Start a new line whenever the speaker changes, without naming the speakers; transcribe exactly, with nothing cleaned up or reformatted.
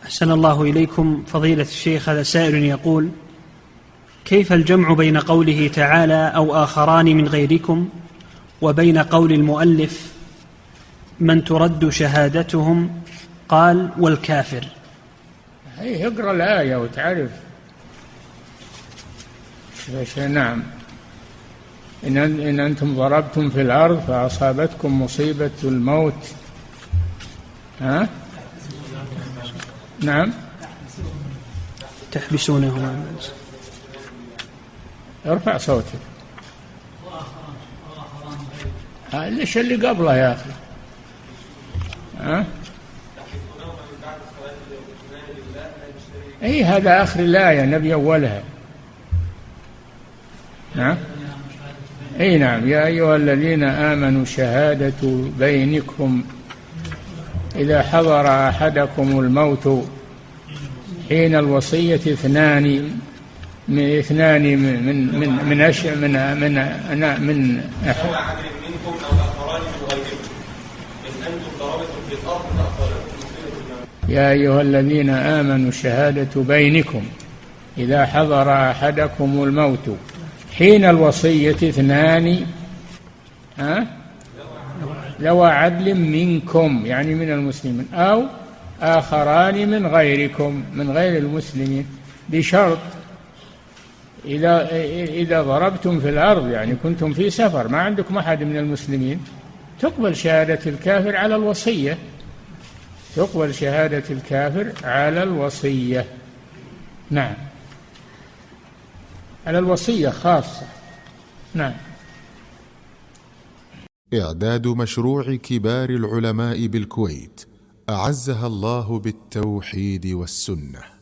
أحسن الله إليكم فضيلة الشيخ. هذا سائل يقول: كيف الجمع بين قوله تعالى أو آخران من غيركم وبين قول المؤلف من ترد شهادتهم قال والكافر؟
هي اقرأ الآية وتعرف. نعم. إن, إن أنتم ضربتم في الأرض فأصابتكم مصيبة الموت. ها؟ نعم.
تحبسونهم.
ارفع صوتك. ليش اللي قبله يا أخي؟ ها؟ أي هذا آخر الآية، نبي أولها. نعم. أي نعم. يا أيها الذين آمنوا شهادة بينكم إذا حضر أحدكم الموت حين الوصية اثنان من اثنان من من من من أش من من أنا من أحد منكم أو آخران من غيركم إن أنتم ضربتم في الأرض فأصابتكم. يا أيها الذين آمنوا شهادة بينكم إذا حضر أحدكم الموت حين الوصية اثنان ها ذوى عدل منكم، يعني من المسلمين، أو آخران من غيركم من غير المسلمين، بشرط إذا إذا ضربتم في الأرض، يعني كنتم في سفر ما عندكم أحد من المسلمين، تقبل شهادة الكافر على الوصية، تقبل شهادة الكافر على الوصية. نعم، على الوصية خاصة. نعم.
إعداد مشروع كبار العلماء بالكويت أعزها الله بالتوحيد والسنة.